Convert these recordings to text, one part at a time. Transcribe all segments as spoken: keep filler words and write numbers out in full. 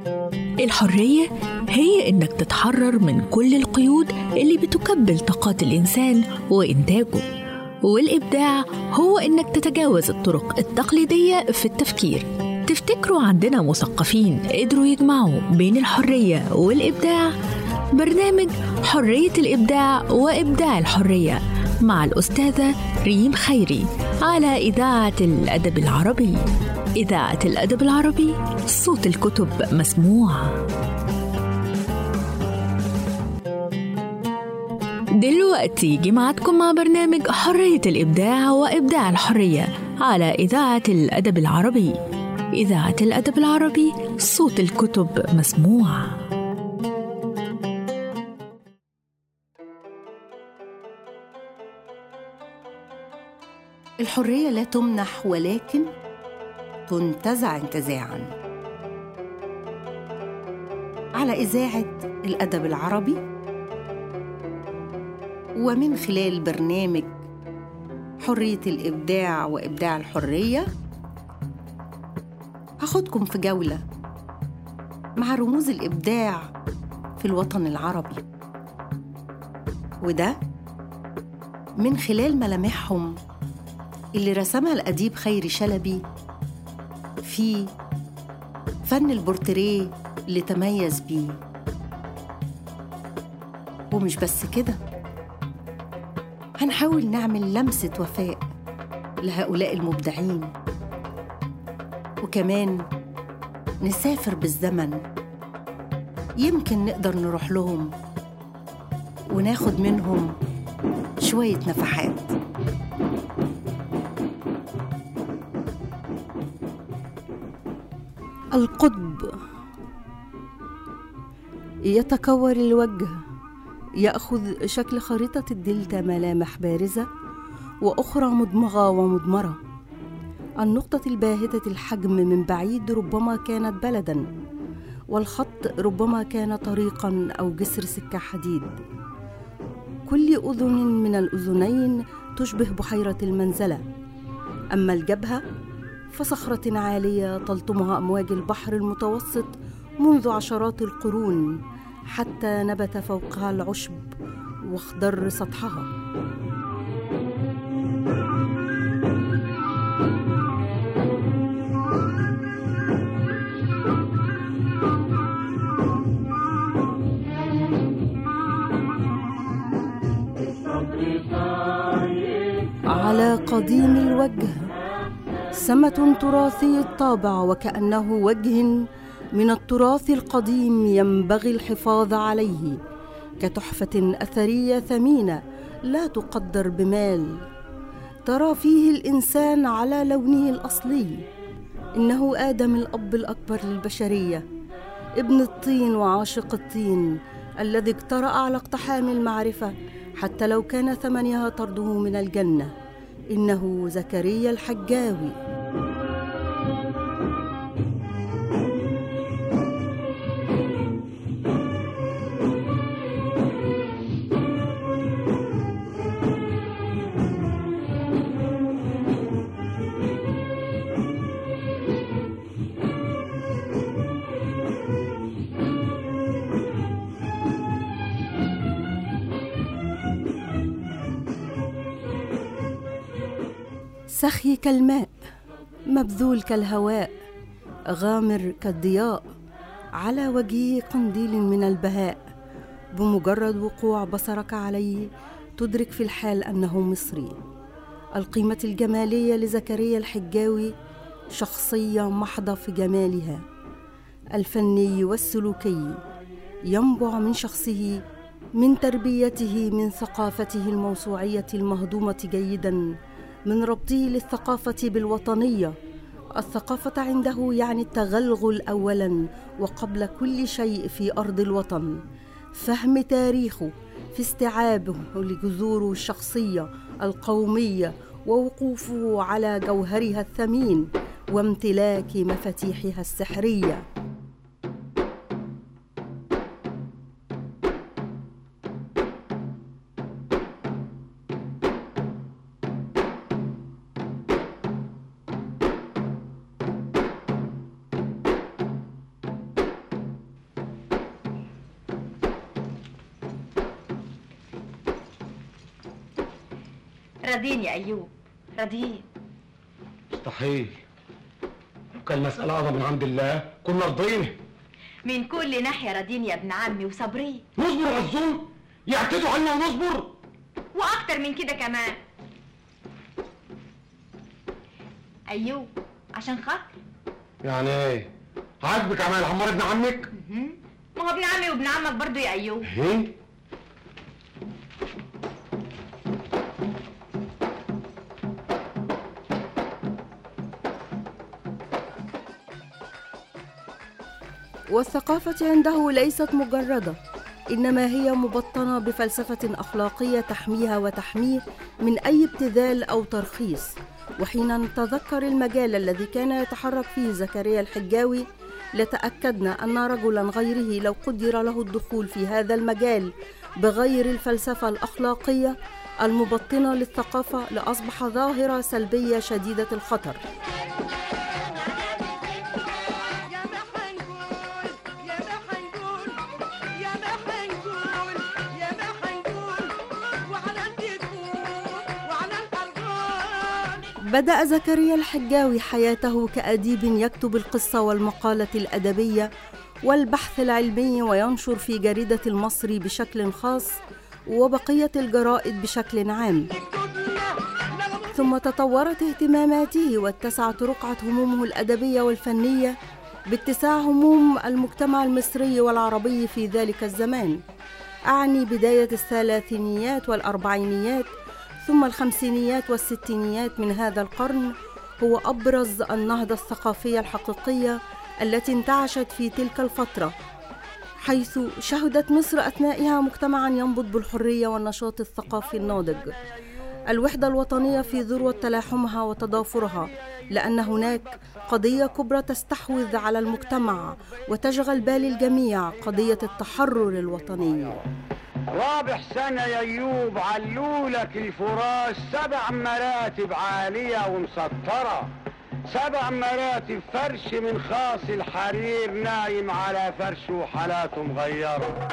الحرية هي إنك تتحرر من كل القيود اللي بتكبل طاقات الإنسان وإنتاجه، والإبداع هو إنك تتجاوز الطرق التقليدية في التفكير. تفتكروا عندنا مثقفين قدروا يجمعوا بين الحرية والإبداع؟ برنامج حرية الإبداع وإبداع الحرية مع الأستاذة ريم خيري على إذاعة الأدب العربي. إذاعة الأدب العربي، صوت الكتب مسموع. دلوقتي جمعتكم مع برنامج حرية الإبداع وإبداع الحرية على إذاعة الأدب العربي. إذاعة الأدب العربي، صوت الكتب مسموع. الحرية لا تمنح ولكن تنتزع انتزاعاً. على إذاعة الأدب العربي ومن خلال برنامج حرية الإبداع وإبداع الحرية هاخدكم في جولة مع رموز الإبداع في الوطن العربي، وده من خلال ملامحهم اللي رسمها الأديب خيري شلبي في فن البورتريه اللي تميز بيه. ومش بس كده، هنحاول نعمل لمسة وفاء لهؤلاء المبدعين، وكمان نسافر بالزمن، يمكن نقدر نروح لهم وناخد منهم شوية نفحات. القطب يتكور الوجه، يأخذ شكل خريطة الدلتا، ملامح بارزة وأخرى مدمغة ومدمرة. النقطة الباهتة الحجم من بعيد ربما كانت بلداً، والخط ربما كان طريقاً أو جسر سكة حديد. كل أذن من الأذنين تشبه بحيرة المنزلة، أما الجبهة فصخرة عالية تلطمها أمواج البحر المتوسط منذ عشرات القرون، حتى نبت فوقها العشب واخضر سطحها. على قديم الوجه سمة تراثي الطابع، وكأنه وجه من التراث القديم ينبغي الحفاظ عليه كتحفة أثرية ثمينة لا تقدر بمال. ترى فيه الإنسان على لونه الأصلي. إنه آدم الأب الأكبر للبشرية، ابن الطين وعاشق الطين، الذي اجترأ على اقتحام المعرفة حتى لو كان ثمنها طرده من الجنة. إنه زكريا الحجاوي. سخي كالماء، مبذول كالهواء، غامر كالضياء، على وجهه قنديل من البهاء. بمجرد وقوع بصرك عليه تدرك في الحال أنه مصري. القيمة الجمالية لزكريا الحجاوي شخصية محضة في جمالها الفني والسلوكي، ينبع من شخصه، من تربيته، من ثقافته الموسوعية المهضومة جيداً، من ربطه للثقافة بالوطنية. الثقافة عنده يعني التغلغل أولاً وقبل كل شيء في أرض الوطن، فهم تاريخه في استيعابه لجذوره الشخصية القومية، ووقوفه على جوهرها الثمين وامتلاك مفاتيحها السحرية. راضين يا أيوب، راضين. مستحيل، كان مسألة أعظم من عند الله كنا رضينا. من كل ناحية راضين يا ابن عمي وصابرين. نصبر على الظلم، يعتدوا علينا ونصبر، وأكتر من كده كمان. أيوب عشان خاطر. يعني ايه؟ عاجبك عمال عمار ابن عمك؟ ما هو ابن عمي وابن عمك برضه يا أيوب. ايه؟ والثقافة عنده ليست مجردة، إنما هي مبطنة بفلسفة أخلاقية تحميها وتحميه من أي ابتذال أو ترخيص. وحين نتذكر المجال الذي كان يتحرك فيه زكريا الحجاوي لتأكدنا أن رجلا غيره لو قدر له الدخول في هذا المجال بغير الفلسفة الأخلاقية المبطنة للثقافة لأصبح ظاهرة سلبية شديدة الخطر. بدأ زكريا الحجاوي حياته كأديب يكتب القصة والمقالة الأدبية والبحث العلمي وينشر في جريدة المصري بشكل خاص وبقية الجرائد بشكل عام. ثم تطورت اهتماماته واتسعت رقعة همومه الأدبية والفنية باتساع هموم المجتمع المصري والعربي في ذلك الزمان، أعني بداية الثلاثينيات والأربعينيات ثم الخمسينيات والستينيات من هذا القرن. هو أبرز النهضة الثقافية الحقيقية التي انتعشت في تلك الفترة، حيث شهدت مصر أثنائها مجتمعاً ينبض بالحرية والنشاط الثقافي الناضج، الوحدة الوطنية في ذروة تلاحمها وتضافرها، لأن هناك قضية كبرى تستحوذ على المجتمع وتشغل بال الجميع، قضية التحرر الوطني. رابع سنة يا أيوب علولك الفراش سبع مراتب عالية ومسطرة، سبع مراتب فرش من خاص الحرير نايم على فرش وحالاته مغيرة.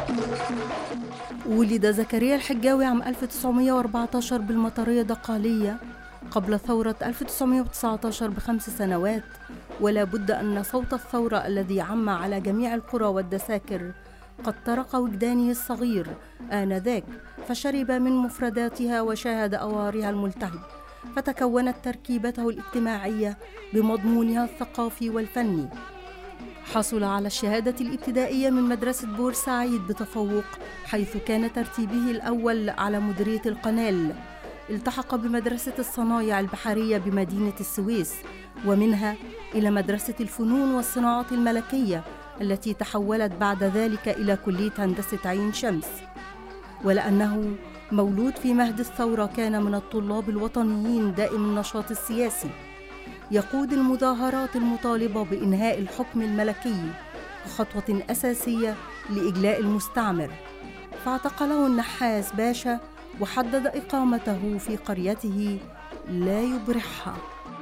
ولد زكريا الحجاوي عام ألف وتسعمائة وأربعة عشر بالمطرية دقالية قبل ثورة ألف وتسعمائة وتسعة عشر بخمس سنوات، ولا بد أن صوت الثورة الذي عم على جميع القرى والدساكر قد طرق وجدانه الصغير آنذاك، فشرب من مفرداتها وشاهد أوارها الملتهب، فتكونت تركيبته الاجتماعية بمضمونها الثقافي والفني. حصل على الشهادة الابتدائية من مدرسة بورسعيد بتفوق، حيث كان ترتيبه الأول على مديرية القنال. التحق بمدرسة الصنايع البحرية بمدينة السويس، ومنها إلى مدرسة الفنون والصناعات الملكية التي تحولت بعد ذلك إلى كلية هندسة عين شمس. ولأنه مولود في مهد الثورة كان من الطلاب الوطنيين دائم النشاط السياسي، يقود المظاهرات المطالبة بإنهاء الحكم الملكي خطوة أساسية لإجلاء المستعمر، فاعتقله النحاس باشا وحدد إقامته في قريته لا يبرحها.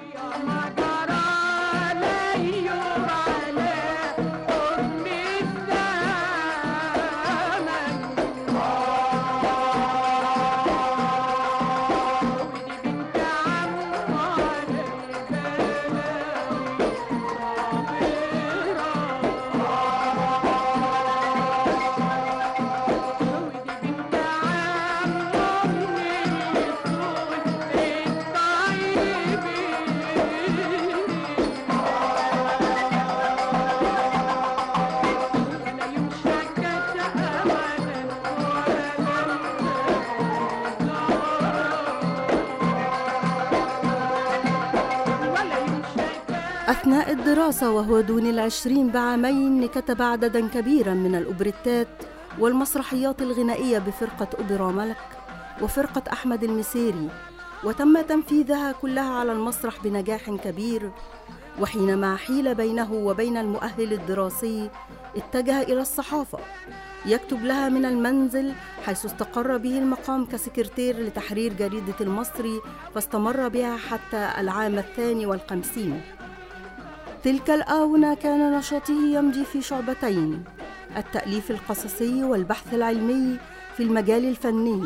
أثناء الدراسة وهو دون العشرين بعامين كتب عددا كبيرا من الأوبريتات والمسرحيات الغنائية بفرقة أوبرا ملك وفرقة أحمد المسيري، وتم تنفيذها كلها على المسرح بنجاح كبير. وحينما حيل بينه وبين المؤهل الدراسي اتجه إلى الصحافة، يكتب لها من المنزل، حيث استقر به المقام كسكرتير لتحرير جريدة المصري، فاستمر بها حتى العام الثاني والخمسين. تلك الآونة كان نشاطه يمضي في شعبتين: التأليف القصصي والبحث العلمي في المجال الفني،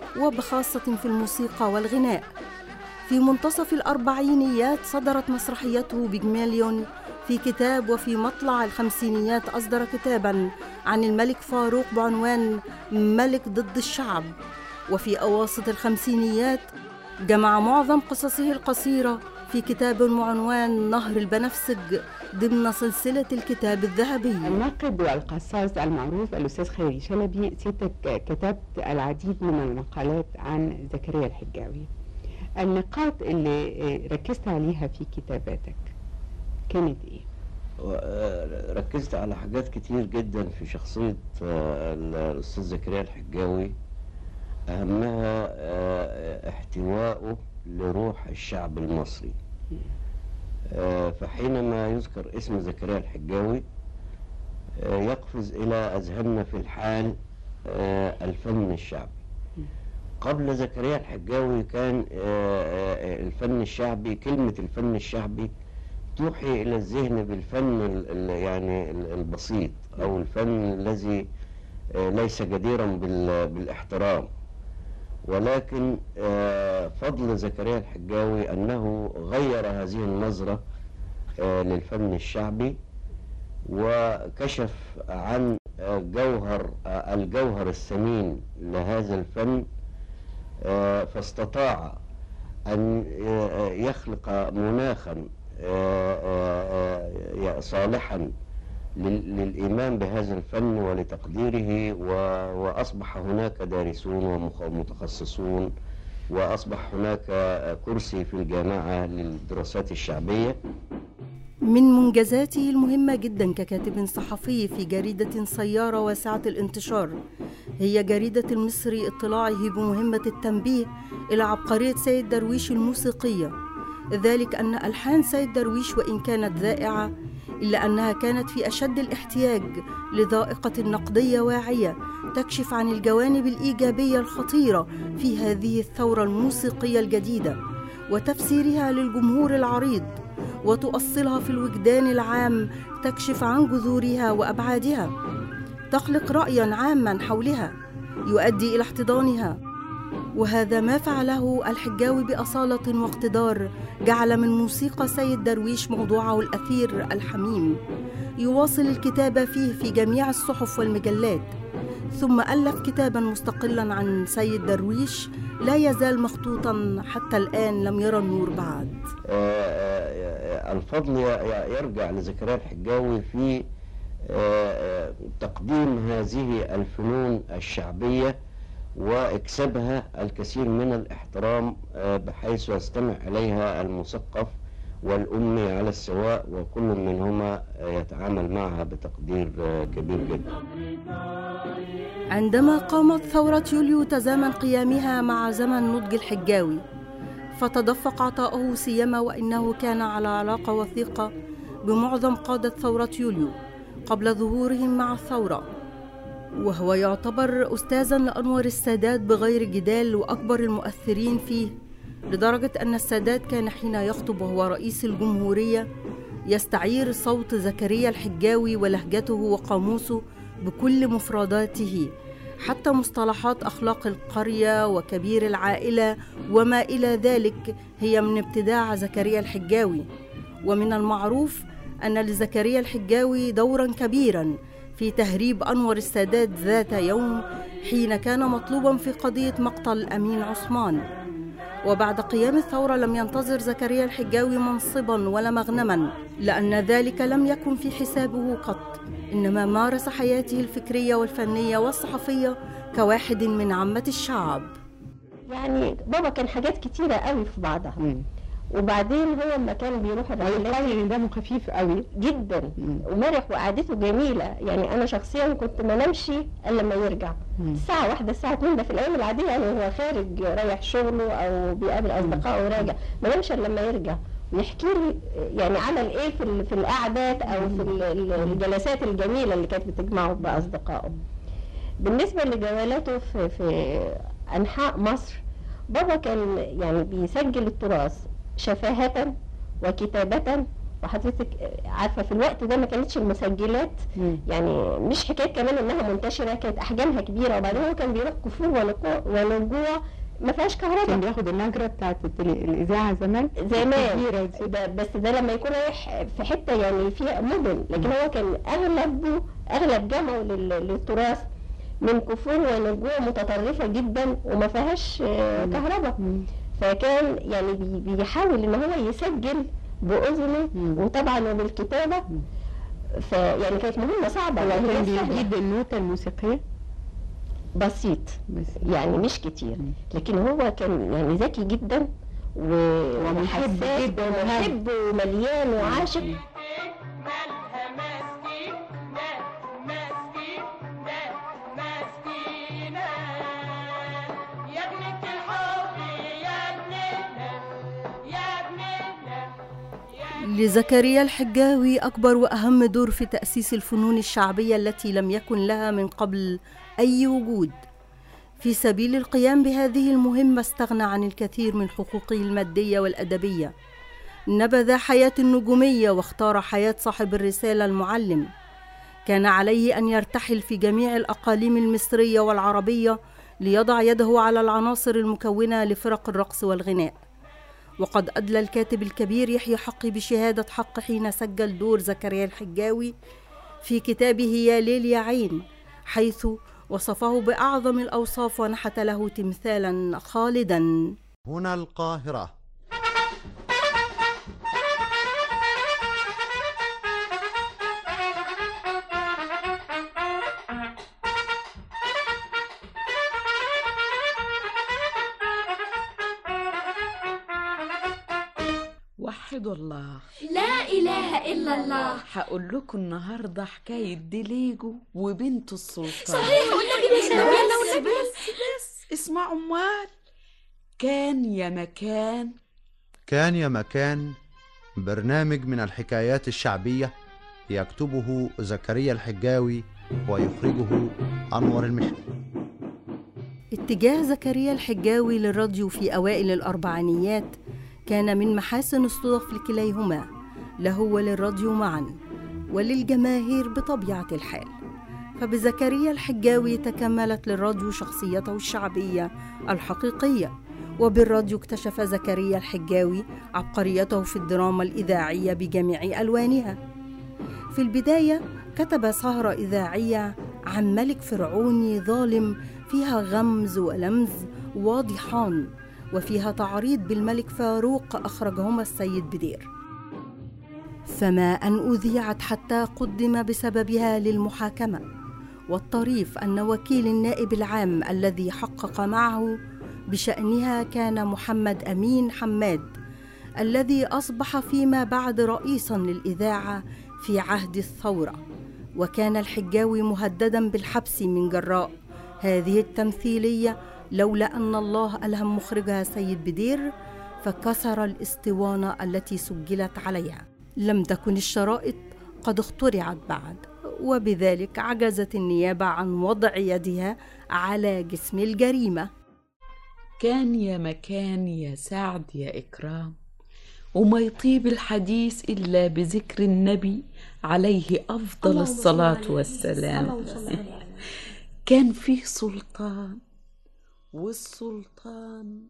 وبخاصة في الموسيقى والغناء. في منتصف الأربعينيات صدرت مسرحيته بجماليون في كتاب، وفي مطلع الخمسينيات أصدر كتاباً عن الملك فاروق بعنوان ملك ضد الشعب. وفي أواسط الخمسينيات جمع معظم قصصه القصيرة في كتاب معنوان نهر البنفسج ضمن سلسلة الكتاب الذهبي. الناقد والقصاص المعروف الأستاذ خيري شلبي، سيادتك كتبت العديد من المقالات عن زكريا الحجاوي. النقاط اللي ركزت عليها في كتاباتك كانت ايه؟ ركزت على حاجات كتير جدا في شخصية الأستاذ زكريا الحجاوي، أهمها احتوائه لروح الشعب المصري. فحينما يذكر اسم زكريا الحجاوي يقفز إلى أذهاننا في الحال الفن الشعبي. قبل زكريا الحجاوي كان الفن الشعبي، كلمة الفن الشعبي توحي إلى الذهن بالفن يعني البسيط أو الفن الذي ليس جديرا بالاحترام. ولكن فضل زكريا الحجاوي أنه غير هذه النظرة للفن الشعبي، وكشف عن جوهر الجوهر الثمين لهذا الفن، فاستطاع أن يخلق مناخا صالحا للإيمان بهذا الفن ولتقديره، وأصبح هناك دارسون ومتخصصون، وأصبح هناك كرسي في الجامعة للدراسات الشعبية. من منجزاته المهمة جدا ككاتب صحفي في جريدة سيارة واسعة الانتشار هي جريدة المصري اطلاعه بمهمة التنبيه إلى عبقرية سيد درويش الموسيقية، ذلك أن ألحان سيد درويش وإن كانت ذائعة إلا أنها كانت في أشد الاحتياج لذائقة نقدية واعية تكشف عن الجوانب الإيجابية الخطيرة في هذه الثورة الموسيقية الجديدة وتفسيرها للجمهور العريض، وتؤصلها في الوجدان العام تكشف عن جذورها وأبعادها، تخلق رأياً عاماً حولها يؤدي إلى احتضانها. وهذا ما فعله الحجاوي بأصالة واقتدار، جعل من موسيقى سيد درويش موضوعه الأثير الحميم، يواصل الكتابة فيه في جميع الصحف والمجلات، ثم ألف كتاباً مستقلاً عن سيد درويش لا يزال مخطوطاً حتى الآن لم يرى النور بعد. الفضل يرجع لزكريا الحجاوي في تقديم هذه الفنون الشعبية واكسبها الكثير من الاحترام، بحيث يستمع إليها المثقف والأمي على السواء، وكل منهما يتعامل معها بتقدير كبير جدا. عندما قامت ثورة يوليو تزامن قيامها مع زمن نضج الحجاوي، فتدفق عطاؤه سيما وإنه كان على علاقة وثيقة بمعظم قادة ثورة يوليو قبل ظهورهم مع الثورة، وهو يعتبر أستاذاً لأنور السادات بغير جدال وأكبر المؤثرين فيه، لدرجة أن السادات كان حين يخطب وهو رئيس الجمهورية يستعير صوت زكريا الحجاوي ولهجته وقاموسه بكل مفرداته، حتى مصطلحات أخلاق القرية وكبير العائلة وما إلى ذلك هي من ابتداع زكريا الحجاوي. ومن المعروف أن لزكريا الحجاوي دوراً كبيراً في تهريب أنور السادات ذات يوم حين كان مطلوباً في قضية مقتل أمين عثمان. وبعد قيام الثورة لم ينتظر زكريا الحجاوي منصباً ولا مغنماً، لأن ذلك لم يكن في حسابه قط، إنما مارس حياته الفكرية والفنية والصحفية كواحد من عامة الشعب. يعني بابا كان حاجات كتيرة قوي في بعضها. مم. وبعدين هو لما كان بيروح الرحلات دمه خفيف قوي جدا ومرح وقعدته جميله. يعني انا شخصيا كنت ما نمشي الا لما يرجع الساعه واحدة الساعه اتنين، ده في الايام العاديه، يعني هو خارج رايح شغله او بيقابل اصدقائه وراجع، ما نمشي الا لما يرجع ويحكي لي يعني عمل ايه في في القعدات او في الجلسات الجميله اللي كانت بتجمعه باصدقائه. بالنسبه لجولاته في في انحاء مصر، بابا كان يعني بيسجل التراث شفاهة وكتابة وحضرتك عارفه في الوقت ده ما كانتش المسجلات مم. يعني مش حكايه كمان انها منتشره، كانت احجامها كبيره، وبعدين هو كان بيروح كفور ونقوع ونجوع ما فيهاش كان كهرباء بياخد النجرة بتاعت التلي- الإذاعة زمان زمان. الكبيرة دي. ده بس ده لما يكون رايح في حته يعني فيها مدن، لكن هو كان اغلبه اغلب جمعه لل- للتراث من كفور ونجوع متطرفه جدا وما فيهاش آه، مم. كهرباء. مم. فكان يعني بي- بيحاول ان هو يسجل باذنه مم. وطبعا وبالكتابه. مم. فيعني كانت مهمه صعبه، هو يعني كان كانت سهلة. بيجيب النوتة الموسيقية بسيط بس يعني مش كتير، مم. لكن هو كان يعني ذكي جدا و- ومحب وحساس جدا ومحب ومليان وعاشق. لزكريا الحجاوي أكبر وأهم دور في تأسيس الفنون الشعبية التي لم يكن لها من قبل أي وجود. في سبيل القيام بهذه المهمة استغنى عن الكثير من حقوقه المادية والأدبية، نبذ حياة النجومية واختار حياة صاحب الرسالة المعلم. كان عليه أن يرتحل في جميع الأقاليم المصرية والعربية ليضع يده على العناصر المكونة لفرق الرقص والغناء. وقد أدلى الكاتب الكبير يحيى حقي بشهادة حق حين سجل دور زكريا الحجاوي في كتابه يا ليل يا عين، حيث وصفه بأعظم الأوصاف ونحت له تمثالا خالدا. هنا القاهرة. وحدوا الله، لا إله إلا الله. هقول لكم النهارده حكاية ديليجو وبنت السلطان. صحيح والنبي بس بس بس بس اسمعوا امال. كان يا مكان كان يا مكان، برنامج من الحكايات الشعبية يكتبه زكريا الحجاوي ويخرجه أنور المشري. اتجاه زكريا الحجاوي للراديو في أوائل الأربعينيات كان من محاسن الصدف لكليهما، له وللراديو معا وللجماهير بطبيعة الحال. فبزكريا الحجاوي تكملت للراديو شخصيته الشعبية الحقيقية، وبالراديو اكتشف زكريا الحجاوي عبقريته في الدراما الإذاعية بجميع ألوانها. في البداية كتب سهرة إذاعية عن ملك فرعوني ظالم فيها غمز ولمز واضحان، وفيها تعريض بالملك فاروق أخرجهما السيد بدير، فما أن أذيعت حتى قدم بسببها للمحاكمة. والطريف أن وكيل النائب العام الذي حقق معه بشأنها كان محمد أمين حماد، الذي أصبح فيما بعد رئيساً للإذاعة في عهد الثورة. وكان الحجاوي مهدداً بالحبس من جراء هذه التمثيلية، لولا أن الله ألهم مخرجها سيد بدير فكسر الإسطوانة التي سجلت عليها. لم تكن الشرائط قد اخترعت بعد، وبذلك عجزت النيابة عن وضع يدها على جسم الجريمة. كان يا مكان يا سعد يا إكرام، وما يطيب الحديث إلا بذكر النبي عليه أفضل الصلاة والسلام. كان فيه سلطان، والسلطان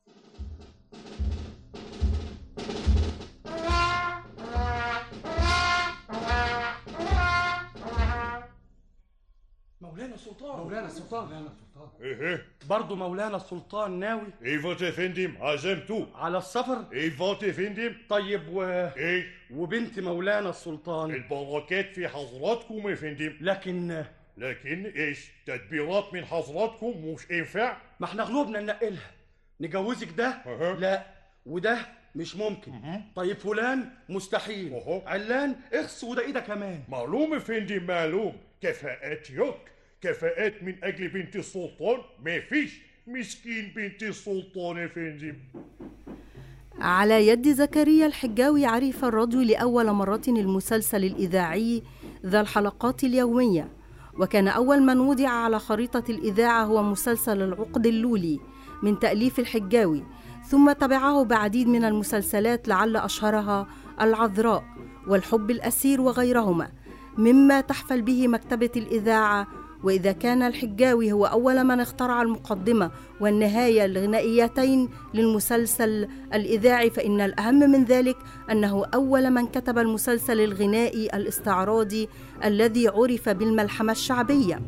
مولانا السلطان مولانا السلطان مولانا السلطان ايه ايه برضه مولانا السلطان ناوي ايفوت يا فندم، عزمته على السفر. ايفوت يا فندم. طيب و ايه وبنت مولانا السلطان؟ البركات في حضراتكم يا فندم. لكن لكن ايش؟ تدبيرات من حضراتكم مش ينفع؟ ما احنا غلوبنا ننقلها، نجوزك ده أه. لا، وده مش ممكن. أه. طيب فلان مستحيل. أه. علان اخس، وده ايه ده كمان؟ معلوم يا فندم، معلوم. كفاءات يوك، كفاءات من اجل بنت السلطان ما فيش. مسكين بنت السلطان يا فندم. على يد زكريا الحجاوي عرف الراديو لأول مرة المسلسل الإذاعي ذا الحلقات اليومية، وكان أول من وضع على خريطة الإذاعة هو مسلسل العقد اللولي من تأليف الحجاوي، ثم تبعه بعديد من المسلسلات لعل أشهرها العذراء، والحب الأسير وغيرهما، مما تحفل به مكتبة الإذاعة. وإذا كان الحجاوي هو أول من اخترع المقدمة والنهاية الغنائيتين للمسلسل الإذاعي، فإن الأهم من ذلك أنه أول من كتب المسلسل الغنائي الاستعراضي الذي عرف بالملحمة الشعبية.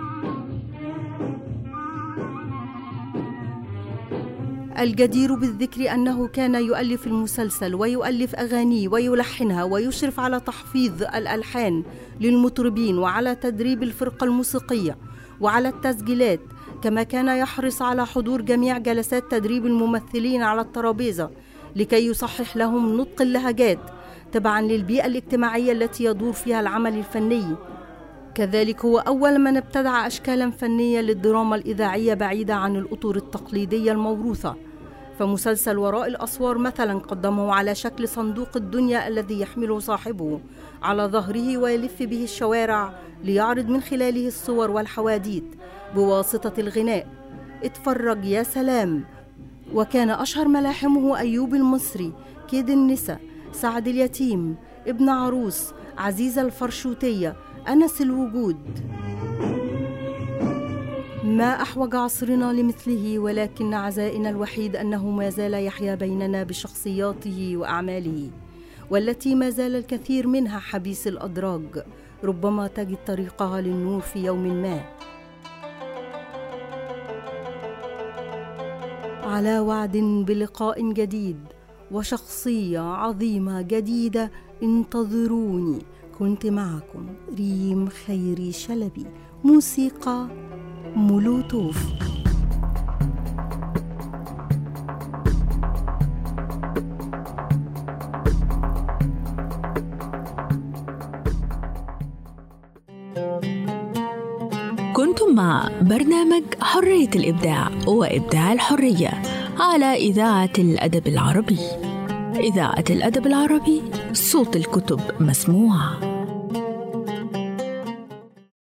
الجدير بالذكر أنه كان يؤلف المسلسل ويؤلف أغانيه ويلحنها ويشرف على تحفيظ الألحان للمطربين وعلى تدريب الفرقة الموسيقية وعلى التسجيلات، كما كان يحرص على حضور جميع جلسات تدريب الممثلين على الترابيزة لكي يصحح لهم نطق اللهجات تبعا للبيئة الاجتماعية التي يدور فيها العمل الفني. كذلك هو أول من ابتدع أشكالا فنية للدراما الإذاعية بعيدة عن الأطر التقليدية الموروثة. فمسلسل وراء الأسوار مثلا قدمه على شكل صندوق الدنيا الذي يحمله صاحبه على ظهره ويلف به الشوارع ليعرض من خلاله الصور والحواديت بواسطة الغناء. اتفرج يا سلام. وكان أشهر ملاحمه أيوب المصري، كيد النساء، سعد اليتيم، ابن عروس، عزيزة الفرشوتية، أنس الوجود. ما أحوج عصرنا لمثله، ولكن عزائنا الوحيد أنه ما زال يحيا بيننا بشخصياته وأعماله، والتي ما زال الكثير منها حبيس الأدراج، ربما تجد طريقها للنور في يوم ما. على وعد بلقاء جديد وشخصية عظيمة جديدة، انتظروني. كنت معكم ريم خيري شلبي، موسيقى مولوتوف. كنتم مع برنامج حرية الإبداع وإبداع الحرية على إذاعة الأدب العربي. إذاعة الأدب العربي، صوت الكتب مسموع.